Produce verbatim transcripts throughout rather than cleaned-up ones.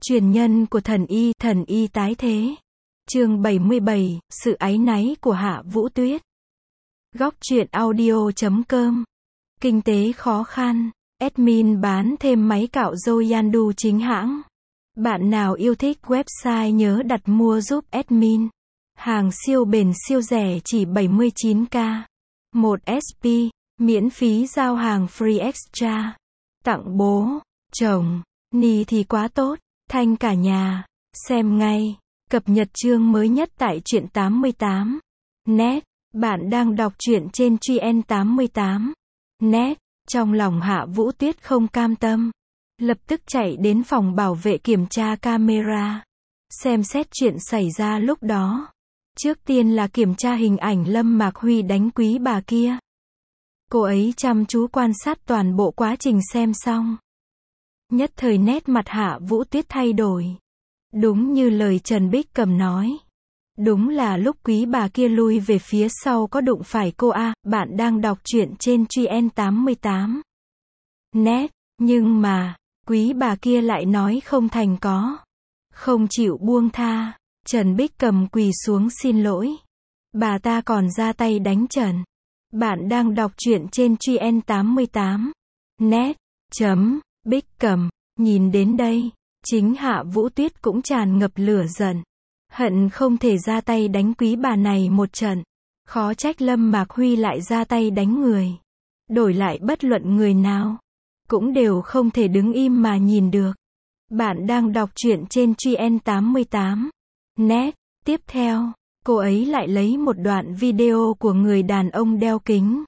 Truyền nhân của thần y, thần y tái thế. Chương bảy mươi bảy, sự áy náy của Hạ Vũ Tuyết. Góc truyện audio chấm com. Kinh tế khó khăn. Admin bán thêm máy cạo râu Yandu chính hãng. Bạn nào yêu thích website nhớ đặt mua giúp admin. Hàng siêu bền siêu rẻ chỉ bảy mươi chín k. một ét pê, miễn phí giao hàng free extra. Tặng bố, chồng, ni thì quá tốt, thanh cả nhà. Xem ngay. Cập nhật chương mới nhất tại truyện tám mươi tám net. Bạn đang đọc truyện trên truyện tám mươi tám net. Trong lòng Hạ Vũ Tuyết không cam tâm. Lập tức chạy đến phòng bảo vệ kiểm tra camera. Xem xét chuyện xảy ra lúc đó. Trước tiên là kiểm tra hình ảnh Lâm Mạc Huy đánh quý bà kia. Cô ấy chăm chú quan sát toàn bộ quá trình xem xong. Nhất thời nét mặt Hạ Vũ Tuyết thay đổi. Đúng như lời Trần Bích Cầm nói. Đúng là lúc quý bà kia lui về phía sau có đụng phải cô a. Bạn đang đọc truyện trên truyện tám mươi tám net. Nhưng mà, quý bà kia lại nói không thành có. Không chịu buông tha. Trần Bích Cầm quỳ xuống xin lỗi. Bà ta còn ra tay đánh Trần. Bạn đang đọc truyện trên truyện tám mươi tám net. Chấm, Bích Cầm. Nhìn đến đây, chính Hạ Vũ Tuyết cũng tràn ngập lửa giận. Hận không thể ra tay đánh quý bà này một trận. Khó trách Lâm Mạc Huy lại ra tay đánh người. Đổi lại bất luận người nào, cũng đều không thể đứng im mà nhìn được. Bạn đang đọc truyện trên truyện tám mươi tám net. Tiếp theo, cô ấy lại lấy một đoạn video của người đàn ông đeo kính.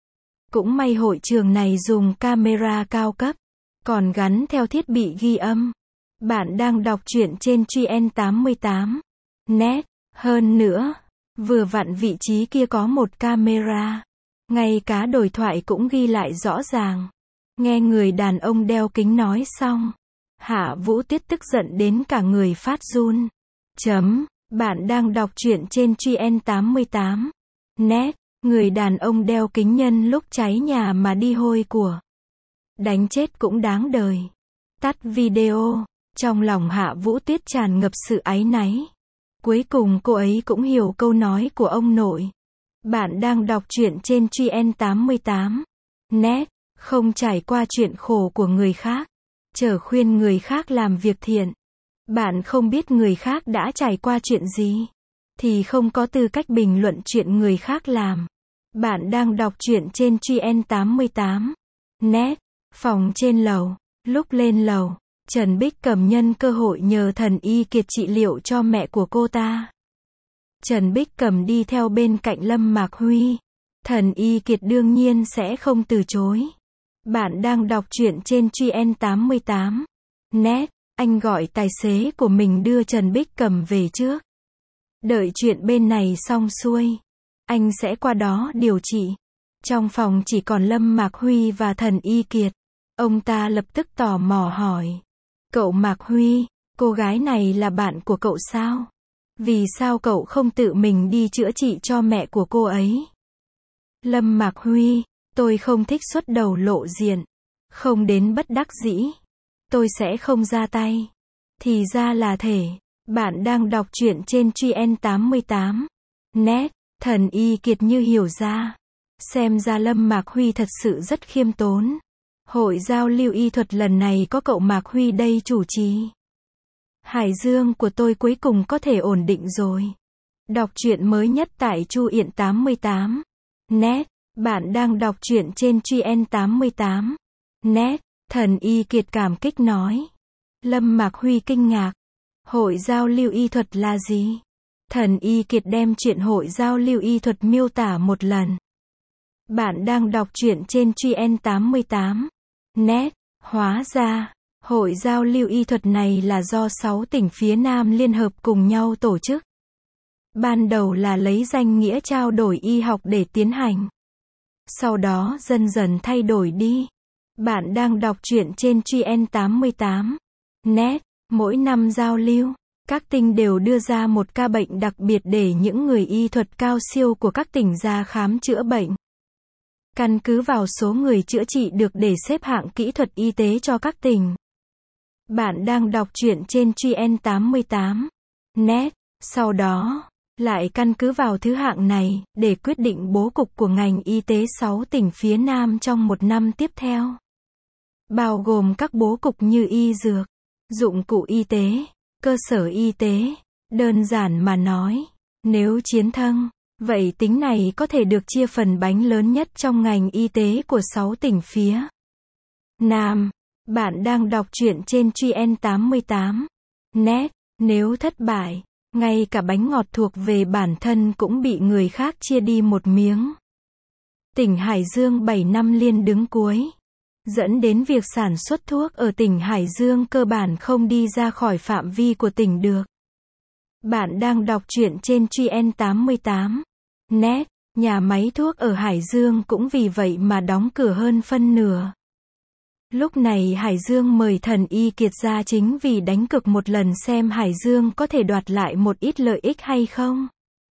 Cũng may hội trường này dùng camera cao cấp, còn gắn theo thiết bị ghi âm. Bạn đang đọc truyện trên truyện tám mươi tám net. Hơn nữa, vừa vặn vị trí kia có một camera. Ngay cả đồi thoại cũng ghi lại rõ ràng. Nghe người đàn ông đeo kính nói xong, Hạ Vũ Tuyết tức giận đến cả người phát run. Chấm, bạn đang đọc truyện trên truyện tám mươi tám net. Người đàn ông đeo kính nhân lúc cháy nhà mà đi hôi của. Đánh chết cũng đáng đời. Tắt video. Trong lòng Hạ Vũ Tuyết tràn ngập sự áy náy. Cuối cùng cô ấy cũng hiểu câu nói của ông nội. Bạn đang đọc truyện trên truyện tám mươi tám net. Không trải qua chuyện khổ của người khác, chở khuyên người khác làm việc thiện. Bạn không biết người khác đã trải qua chuyện gì, thì không có tư cách bình luận chuyện người khác làm. Bạn đang đọc truyện trên truyện tám mươi tám net. Phòng trên lầu. Lúc lên lầu, Trần Bích Cầm nhân cơ hội nhờ thần y Kiệt trị liệu cho mẹ của cô ta. Trần Bích Cầm đi theo bên cạnh Lâm Mạc Huy. Thần y Kiệt đương nhiên sẽ không từ chối. Bạn đang đọc truyện trên truyện tám mươi tám net. Anh gọi tài xế của mình đưa Trần Bích Cầm về trước. Đợi chuyện bên này xong xuôi, anh sẽ qua đó điều trị. Trong phòng chỉ còn Lâm Mạc Huy và thần y Kiệt. Ông ta lập tức tò mò hỏi. Cậu Mạc Huy, cô gái này là bạn của cậu sao? Vì sao cậu không tự mình đi chữa trị cho mẹ của cô ấy? Lâm Mạc Huy, tôi không thích xuất đầu lộ diện. Không đến bất đắc dĩ, tôi sẽ không ra tay. Thì ra là thể. Bạn đang đọc truyện trên truyện tám mươi tám net. Thần y Kiệt như hiểu ra. Xem ra Lâm Mạc Huy thật sự rất khiêm tốn. Hội giao lưu y thuật lần này có cậu Mạc Huy đây chủ trì. Hải Dương của tôi cuối cùng có thể ổn định rồi. Đọc truyện mới nhất tại truyện tám mươi tám net. Bạn đang đọc truyện trên truyện tám mươi tám net. Thần y Kiệt cảm kích nói. Lâm Mạc Huy kinh ngạc. Hội giao lưu y thuật là gì? Thần y Kiệt đem chuyện hội giao lưu y thuật miêu tả một lần. Bạn đang đọc truyện trên truyện tám mươi tám net. Hóa ra, hội giao lưu y thuật này là do sáu tỉnh phía Nam liên hợp cùng nhau tổ chức. Ban đầu là lấy danh nghĩa trao đổi y học để tiến hành. Sau đó dần dần thay đổi đi. Bạn đang đọc truyện trên truyện tám mươi tám net. Mỗi năm giao lưu, các tỉnh đều đưa ra một ca bệnh đặc biệt để những người y thuật cao siêu của các tỉnh ra khám chữa bệnh. Căn cứ vào số người chữa trị được để xếp hạng kỹ thuật y tế cho các tỉnh. Bạn đang đọc truyện trên Truyện tám mươi tám net. Sau đó, lại căn cứ vào thứ hạng này, để quyết định bố cục của ngành y tế sáu tỉnh phía Nam trong một năm tiếp theo. Bao gồm các bố cục như y dược, dụng cụ y tế, cơ sở y tế. Đơn giản mà nói, nếu chiến thắng, vậy tính này có thể được chia phần bánh lớn nhất trong ngành y tế của sáu tỉnh phía Nam. Bạn đang đọc truyện trên Truyện tám mươi tám net. Nếu thất bại, ngay cả bánh ngọt thuộc về bản thân cũng bị người khác chia đi một miếng. Tỉnh Hải Dương bảy năm liên đứng cuối, dẫn đến việc sản xuất thuốc ở tỉnh Hải Dương cơ bản không đi ra khỏi phạm vi của tỉnh được. Bạn đang đọc truyện trên Truyện tám mươi tám net. Nhà máy thuốc ở Hải Dương cũng vì vậy mà đóng cửa hơn phân nửa. Lúc này Hải Dương mời thần y kiệt ra chính vì đánh cược một lần xem Hải Dương có thể đoạt lại một ít lợi ích hay không.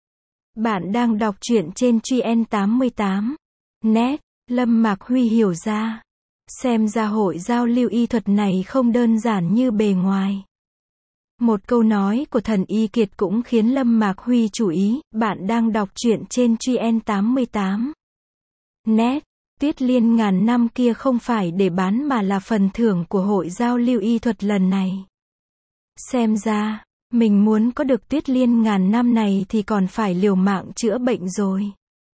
Bạn đang đọc truyện trên Truyện tám mươi tám net. Lâm Mạc Huy hiểu ra, xem ra hội giao lưu y thuật này không đơn giản như bề ngoài. Một câu nói của thần y kiệt cũng khiến Lâm Mạc Huy chú ý. Bạn đang đọc truyện trên Truyện tám mươi tám net. Tuyết liên ngàn năm kia không phải để bán mà là phần thưởng của hội giao lưu y thuật lần này. Xem ra, mình muốn có được tuyết liên ngàn năm này thì còn phải liều mạng chữa bệnh rồi.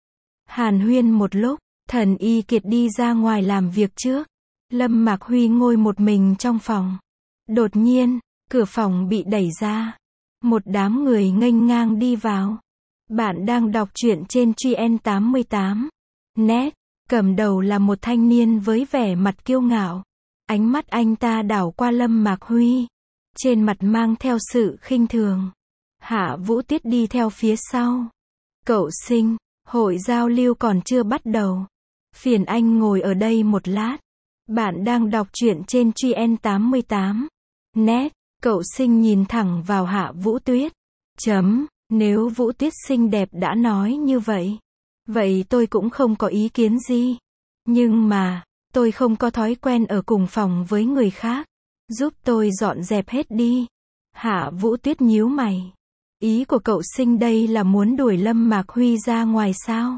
Hàn huyên một lúc, thần y kiệt đi ra ngoài làm việc trước. Lâm Mạc Huy ngồi một mình trong phòng. Đột nhiên, cửa phòng bị đẩy ra. Một đám người nghênh ngang đi vào. Bạn đang đọc truyện trên Truyện tám mươi tám net. Cầm đầu là một thanh niên với vẻ mặt kiêu ngạo. Ánh mắt anh ta đảo qua Lâm Mạc Huy. Trên mặt mang theo sự khinh thường. Hạ Vũ Tiết đi theo phía sau. Cậu Sinh, hội giao lưu còn chưa bắt đầu. Phiền anh ngồi ở đây một lát. Bạn đang đọc truyện trên Truyện tám mươi tám net. Cậu Sinh nhìn thẳng vào Hạ Vũ Tuyết. Chấm, nếu Vũ Tuyết xinh đẹp đã nói như vậy. Vậy tôi cũng không có ý kiến gì. Nhưng mà, tôi không có thói quen ở cùng phòng với người khác. Giúp tôi dọn dẹp hết đi. Hạ Vũ Tuyết nhíu mày. Ý của cậu Sinh đây là muốn đuổi Lâm Mạc Huy ra ngoài sao?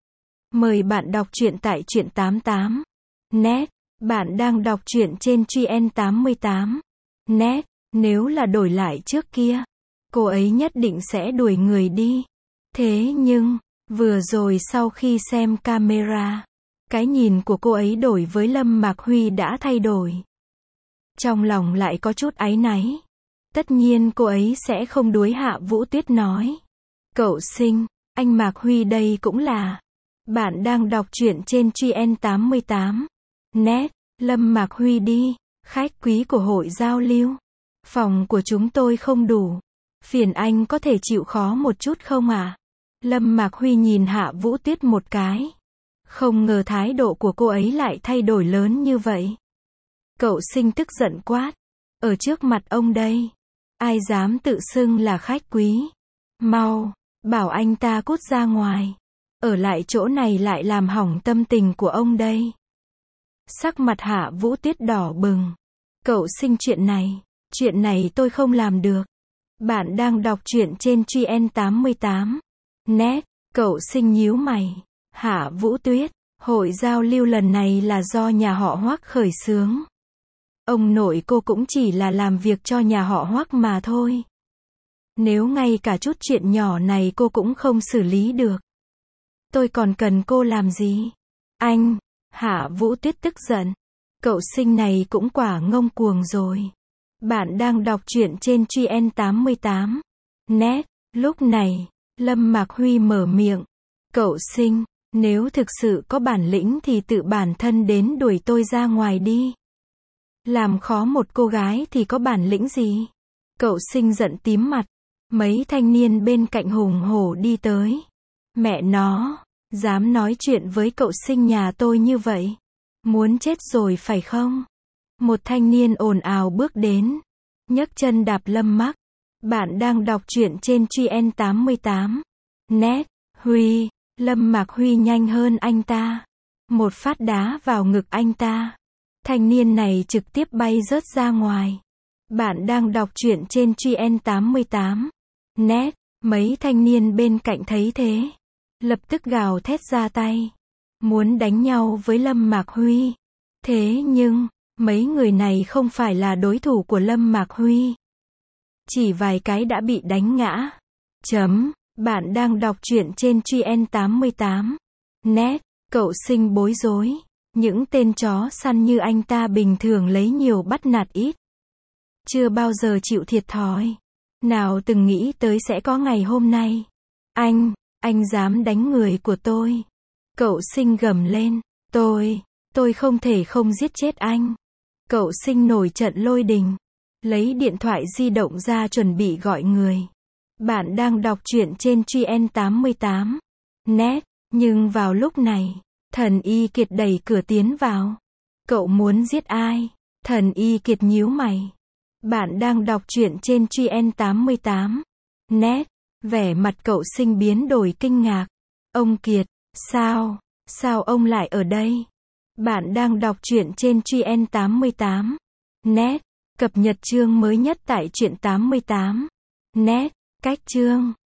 Mời bạn đọc truyện tại Truyện tám mươi tám net. Bạn đang đọc truyện trên Truyện tám mươi tám net. Nếu là đổi lại trước kia, cô ấy nhất định sẽ đuổi người đi. Thế nhưng, vừa rồi sau khi xem camera, cái nhìn của cô ấy đổi với Lâm Mạc Huy đã thay đổi. Trong lòng lại có chút áy náy. Tất nhiên cô ấy sẽ không đuổi. Hạ Vũ Tuyết nói. Cậu Sinh, anh Mạc Huy đây cũng là. Bạn đang đọc truyện trên Truyện tám mươi tám net. Lâm Mạc Huy đi. Khách quý của hội giao lưu. Phòng của chúng tôi không đủ. Phiền anh có thể chịu khó một chút không à? Lâm Mạc Huy nhìn Hạ Vũ Tuyết một cái. Không ngờ thái độ của cô ấy lại thay đổi lớn như vậy. Cậu Sinh tức giận quát. Ở trước mặt ông đây. Ai dám tự xưng là khách quý. Mau, bảo anh ta cút ra ngoài. Ở lại chỗ này lại làm hỏng tâm tình của ông đây. Sắc mặt Hạ Vũ Tuyết đỏ bừng. Cậu Sinh chuyện này, chuyện này tôi không làm được. Bạn đang đọc truyện trên Truyện tám mươi tám net. Cậu Sinh nhíu mày. Hạ Vũ Tuyết, hội giao lưu lần này là do nhà họ Hoắc khởi xướng. Ông nội cô cũng chỉ là làm việc cho nhà họ Hoắc mà thôi. Nếu ngay cả chút chuyện nhỏ này cô cũng không xử lý được, tôi còn cần cô làm gì? Anh, Hạ Vũ Tuyết tức giận. Cậu Sinh này cũng quả ngông cuồng rồi. Bạn đang đọc truyện trên Truyện tám mươi tám net. Lúc này, Lâm Mạc Huy mở miệng. Cậu Sinh, nếu thực sự có bản lĩnh thì tự bản thân đến đuổi tôi ra ngoài đi. Làm khó một cô gái thì có bản lĩnh gì? Cậu Sinh giận tím mặt. Mấy thanh niên bên cạnh hùng hổ đi tới. Mẹ nó, dám nói chuyện với cậu Sinh nhà tôi như vậy. Muốn chết rồi phải không? Một thanh niên ồn ào bước đến. Nhấc chân đạp Lâm Mạc. Bạn đang đọc truyện trên Truyện tám mươi tám net. Huy, Lâm Mạc Huy nhanh hơn anh ta. Một phát đá vào ngực anh ta. Thanh niên này trực tiếp bay rớt ra ngoài. Bạn đang đọc truyện trên Truyện tám mươi tám net. Mấy thanh niên bên cạnh thấy thế, lập tức gào thét ra tay, muốn đánh nhau với Lâm Mạc Huy. Thế nhưng, mấy người này không phải là đối thủ của Lâm Mạc Huy. Chỉ vài cái đã bị đánh ngã. Chấm. Bạn đang đọc truyện trên Truyện tám mươi tám net. Cậu Sinh bối rối. Những tên chó săn như anh ta bình thường lấy nhiều bắt nạt ít. Chưa bao giờ chịu thiệt thòi. Nào từng nghĩ tới sẽ có ngày hôm nay. Anh, anh dám đánh người của tôi. Cậu Sinh gầm lên. Tôi, tôi không thể không giết chết anh. Cậu Sinh nổi trận lôi đình. Lấy điện thoại di động ra chuẩn bị gọi người. Bạn đang đọc truyện trên Truyện tám mươi tám net. Nhưng vào lúc này, Thần Y Kiệt đẩy cửa tiến vào. Cậu muốn giết ai? Thần Y Kiệt nhíu mày. Bạn đang đọc truyện trên Truyện tám mươi tám net. Vẻ mặt cậu Sinh biến đổi kinh ngạc. Ông Kiệt, sao, sao ông lại ở đây? Bạn đang đọc truyện trên Truyện tám mươi tám net. Cập nhật chương mới nhất tại Truyện tám mươi tám net. Cách chương